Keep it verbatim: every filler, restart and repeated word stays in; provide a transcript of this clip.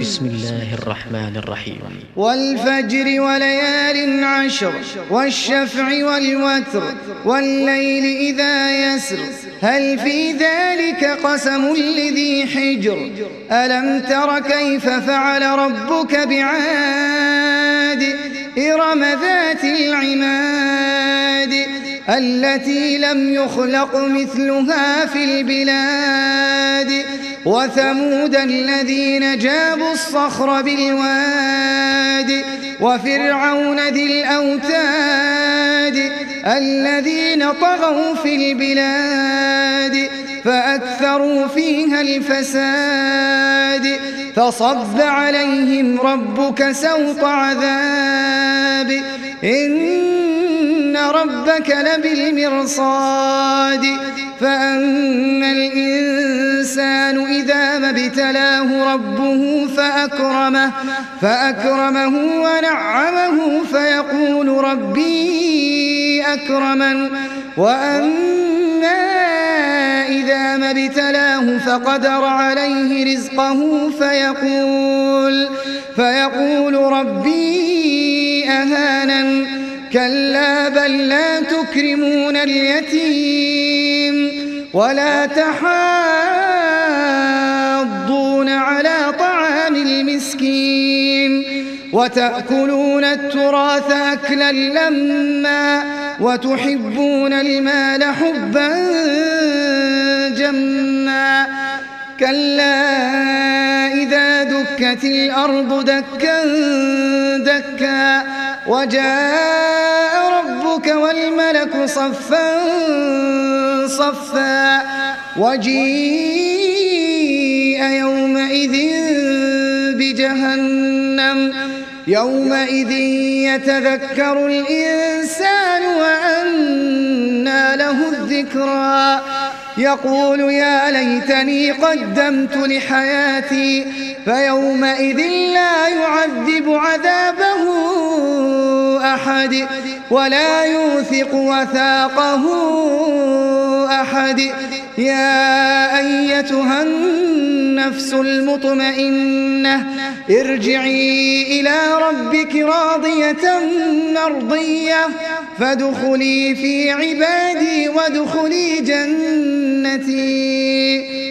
بسم الله الرحمن الرحيم والفجر وليال عشر والشفع والوتر والليل إذا يسر هل في ذلك قسم لذي حجر ألم تر كيف فعل ربك بعاد إرم ذات العماد التي لم يخلق مثلها في البلاد وثمود الذين جابوا الصخر بالواد وفرعون ذي الأوتاد الذين طغوا في البلاد فأكثروا فيها الفساد فصب عليهم ربك سوط عذاب إن ربك لبالمرصاد فأما الإنسان إذا ما ابتلاه ربه فأكرمه, فأكرمه ونعمه فيقول ربي أكرمن وأما إذا ما ابتلاه فقدر عليه رزقه فيقول, فيقول ربي أهانن كلا بل لا تكرمون اليتيم ولا تحاضون على طعام المسكين وتأكلون التراث أكلا لما وتحبون المال حبا جما كلا إذا دكت الأرض دكا دكا وجاء ربك والملك صفا صفا وجيء يومئذ بجهنم يومئذ يتذكر الإنسان وأنى له الذكرى يقول يا ليتني قدمت لحياتي فيومئذ لا يعذب عذابه أحد ولا يوثق وثاقه أحد يا أيتها النفس المطمئنة ارجعي إلى ربك راضية مرضية فادخلي في عبادي وادخلي جنتي.